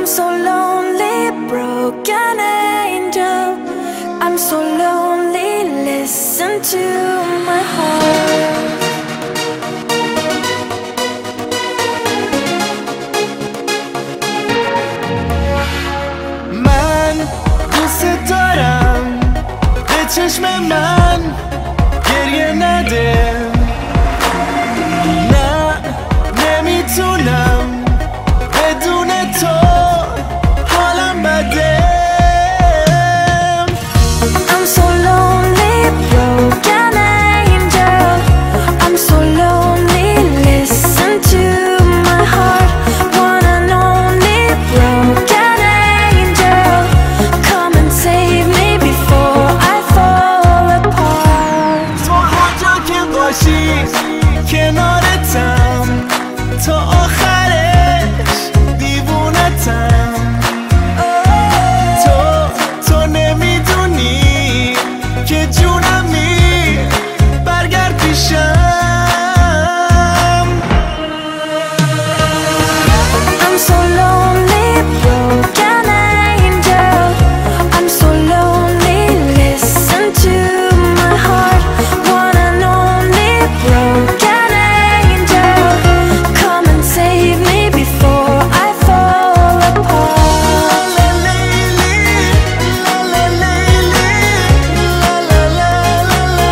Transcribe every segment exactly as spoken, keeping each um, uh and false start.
I'm so lonely, broken angel. I'm so lonely, listen to my heart. من دوست دارم به چشم من گریه نده. نه نمیتونم بدون تو حالم بده. I'm so lonely, broken angel. I'm so lonely, listen to my heart. One and only broken angel. Come and save me before I fall apart. تو هر جا که باشی کنارتم تا آخرش دیوونتم. تو تو نمیدونی که جونمی برگرد پیشم. I'm so lonely, broken angel. I'm so lonely, listen to my heart. One and only broken angel. Come and save me before I fall apart. La la la la la la la la la.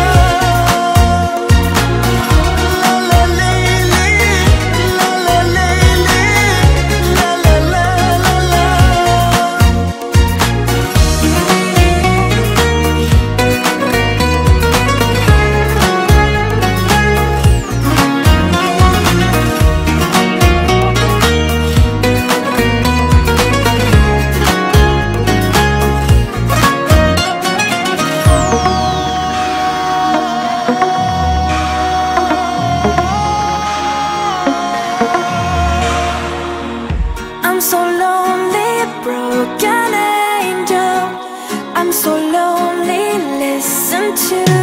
La la la la la la I'm so lonely, broken angel. I'm so lonely, listen to